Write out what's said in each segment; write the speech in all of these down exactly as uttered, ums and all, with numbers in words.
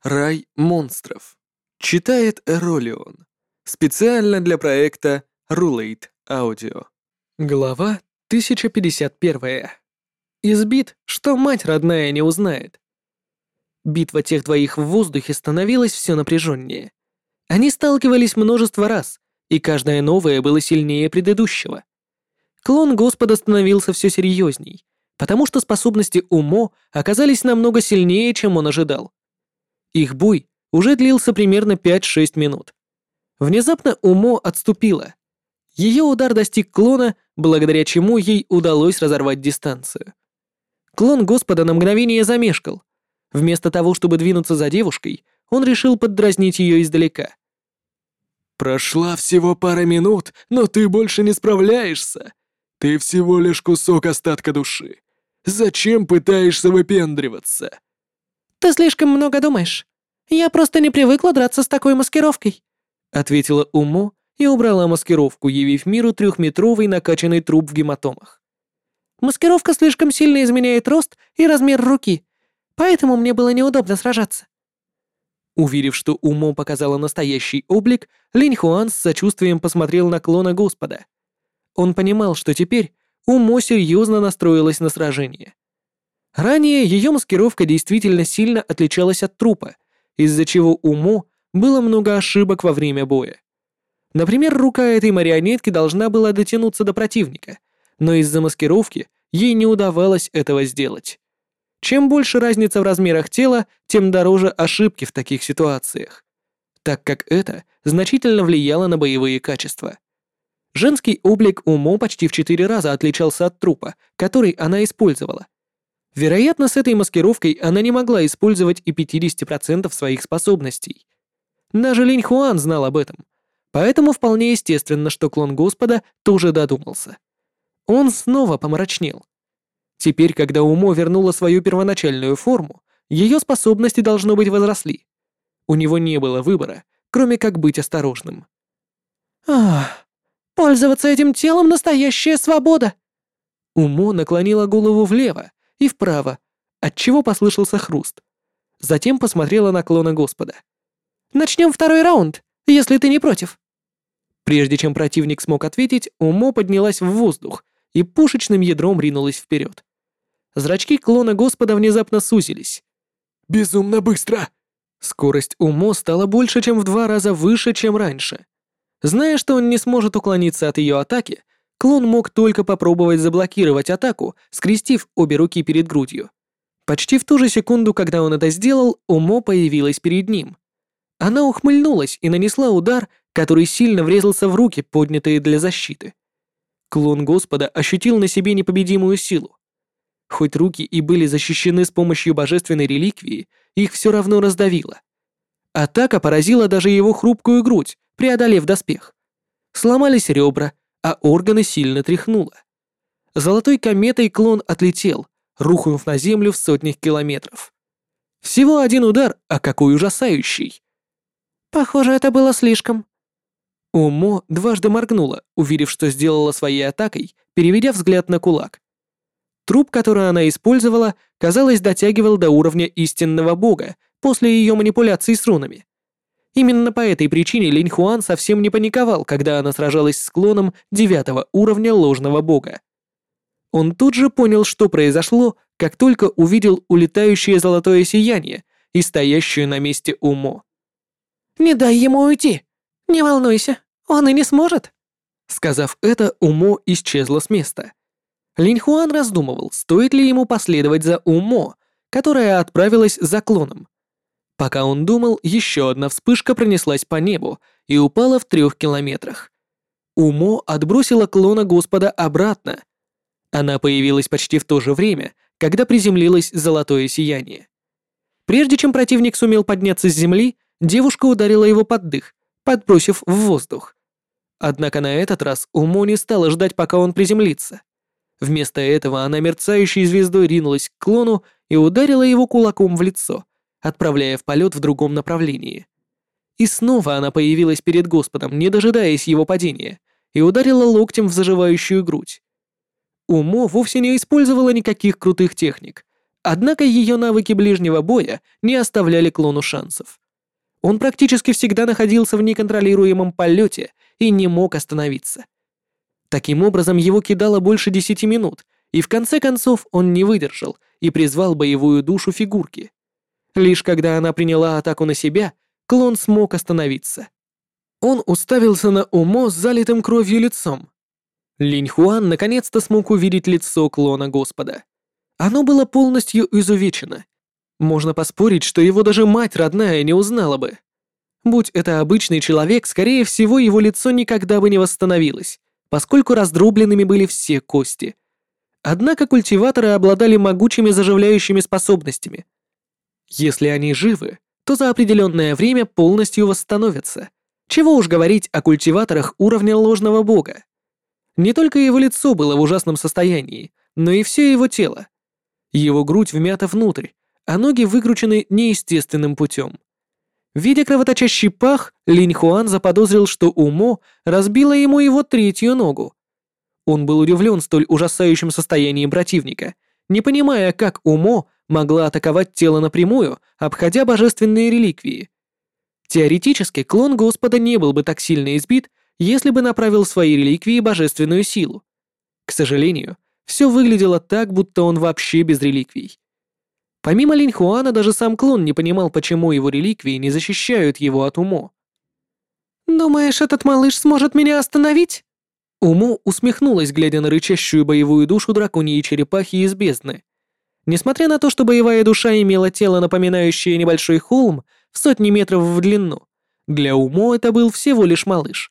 Рай монстров. Читает Эролион. Специально для проекта Rulate Audio. Глава тысяча пятьдесят один. Избит, что мать родная не узнает. Битва тех двоих в воздухе становилась все напряженнее. Они сталкивались множество раз, и каждое новое было сильнее предыдущего. Клон Господа становился все серьезней, потому что способности Умо оказались намного сильнее, чем он ожидал. Их бой уже длился примерно пять-шесть минут. Внезапно Умо отступила. Ее удар достиг клона, благодаря чему ей удалось разорвать дистанцию. Клон Господа на мгновение замешкал. Вместо того, чтобы двинуться за девушкой, он решил поддразнить ее издалека. «Прошла всего пара минут, но ты больше не справляешься. Ты всего лишь кусок остатка души. Зачем пытаешься выпендриваться?» «Ты слишком много думаешь. Я просто не привыкла драться с такой маскировкой», ответила Умо и убрала маскировку, явив миру трехметровый накачанный труп в гематомах. «Маскировка слишком сильно изменяет рост и размер руки, поэтому мне было неудобно сражаться». Уверив, что Умо показала настоящий облик, Линь Хуан с сочувствием посмотрел на клона Господа. Он понимал, что теперь Умо серьезно настроилась на сражение. Ранее ее маскировка действительно сильно отличалась от трупа, из-за чего Умо было много ошибок во время боя. Например, рука этой марионетки должна была дотянуться до противника, но из-за маскировки ей не удавалось этого сделать. Чем больше разница в размерах тела, тем дороже ошибки в таких ситуациях, так как это значительно влияло на боевые качества. Женский облик Умо почти в четыре раза отличался от трупа, который она использовала. Вероятно, с этой маскировкой она не могла использовать и пятьдесят процентов своих способностей. Даже Линь Хуан знал об этом, поэтому вполне естественно, что клон Господа тоже додумался. Он снова помрачнел. Теперь, когда Умо вернула свою первоначальную форму, ее способности, должно быть, возросли. У него не было выбора, кроме как быть осторожным. «Ах, пользоваться этим телом — настоящая свобода!» Умо наклонила голову влево и вправо, отчего послышался хруст. Затем посмотрела на клона Господа. «Начнем второй раунд, если ты не против». Прежде чем противник смог ответить, Умо поднялась в воздух и пушечным ядром ринулась вперед. Зрачки клона Господа внезапно сузились. «Безумно быстро!» Скорость Умо стала больше, чем в два раза выше, чем раньше. Зная, что он не сможет уклониться от ее атаки, клон мог только попробовать заблокировать атаку, скрестив обе руки перед грудью. Почти в ту же секунду, когда он это сделал, Умо появилась перед ним. Она ухмыльнулась и нанесла удар, который сильно врезался в руки, поднятые для защиты. Клон Господа ощутил на себе непобедимую силу. Хоть руки и были защищены с помощью божественной реликвии, их все равно раздавило. Атака поразила даже его хрупкую грудь, преодолев доспех. Сломались ребра, а органы сильно тряхнуло. Золотой кометой клон отлетел, рухнув на землю в сотнях километров. Всего один удар, а какой ужасающий. «Похоже, это было слишком». Умо дважды моргнула, уверив, что сделала своей атакой, переведя взгляд на кулак. Труп, который она использовала, казалось, дотягивал до уровня истинного бога после ее манипуляций с рунами. Именно по этой причине Линь Хуан совсем не паниковал, когда она сражалась с клоном девятого уровня ложного бога. Он тут же понял, что произошло, как только увидел улетающее золотое сияние и стоящую на месте Умо. «Не дай ему уйти! Не волнуйся, он и не сможет!» Сказав это, Умо исчезла с места. Линь Хуан раздумывал, стоит ли ему последовать за Умо, которая отправилась за клоном. Пока он думал, еще одна вспышка пронеслась по небу и упала в трех километрах. Умо отбросила клона Господа обратно. Она появилась почти в то же время, когда приземлилось золотое сияние. Прежде чем противник сумел подняться с земли, девушка ударила его под дых, подбросив в воздух. Однако на этот раз Умо не стала ждать, пока он приземлится. Вместо этого она мерцающей звездой ринулась к клону и ударила его кулаком в лицо, отправляя в полет в другом направлении. И снова она появилась перед Господом, не дожидаясь его падения, и ударила локтем в заживающую грудь. Умо вовсе не использовала никаких крутых техник. Однако ее навыки ближнего боя не оставляли клону шансов. Он практически всегда находился в неконтролируемом полете и не мог остановиться. Таким образом, его кидало больше десяти минут, и в конце концов он не выдержал и призвал боевую душу фигурки. Лишь когда она приняла атаку на себя, клон смог остановиться. Он уставился на Умо с залитым кровью лицом. Линь Хуан наконец-то смог увидеть лицо клона Господа. Оно было полностью изувечено. Можно поспорить, что его даже мать родная не узнала бы. Будь это обычный человек, скорее всего, его лицо никогда бы не восстановилось, поскольку раздробленными были все кости. Однако культиваторы обладали могучими заживляющими способностями. Если они живы, то за определенное время полностью восстановятся. Чего уж говорить о культиваторах уровня ложного бога. Не только его лицо было в ужасном состоянии, но и все его тело. Его грудь вмята внутрь, а ноги выкручены неестественным путем. Видя кровоточащий пах, Линь Хуан заподозрил, что Умо разбила ему его третью ногу. Он был удивлен столь ужасающим состоянием противника, не понимая, как Умо могла атаковать тело напрямую, обходя божественные реликвии. Теоретически, клон Господа не был бы так сильно избит, если бы направил в свои реликвии божественную силу. К сожалению, все выглядело так, будто он вообще без реликвий. Помимо Линь Хуана, даже сам клон не понимал, почему его реликвии не защищают его от Умо. «Думаешь, этот малыш сможет меня остановить?» Умо усмехнулась, глядя на рычащую боевую душу драконьей черепахи из бездны. Несмотря на то, что боевая душа имела тело, напоминающее небольшой холм в сотни метров в длину, для Умо это был всего лишь малыш.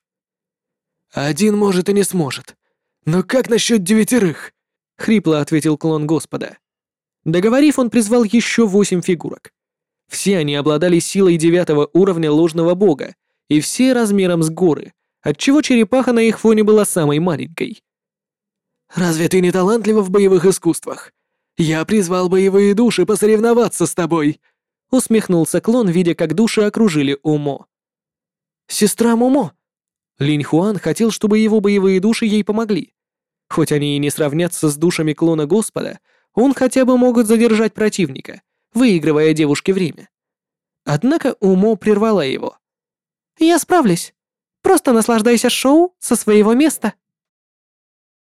«Один, может, и не сможет. Но как насчет девятерых?» — хрипло ответил клон Господа. Договорив, он призвал еще восемь фигурок. Все они обладали силой девятого уровня ложного бога, и все размером с горы, отчего черепаха на их фоне была самой маленькой. «Разве ты не талантлива в боевых искусствах? Я призвал боевые души посоревноваться с тобой!» — усмехнулся клон, видя, как души окружили Умо. «Сестра Момо!» Линь Хуан хотел, чтобы его боевые души ей помогли. Хоть они и не сравнятся с душами клона Господа, он хотя бы могут задержать противника, выигрывая девушке время. Однако Умо прервала его. «Я справлюсь. Просто наслаждайся шоу со своего места».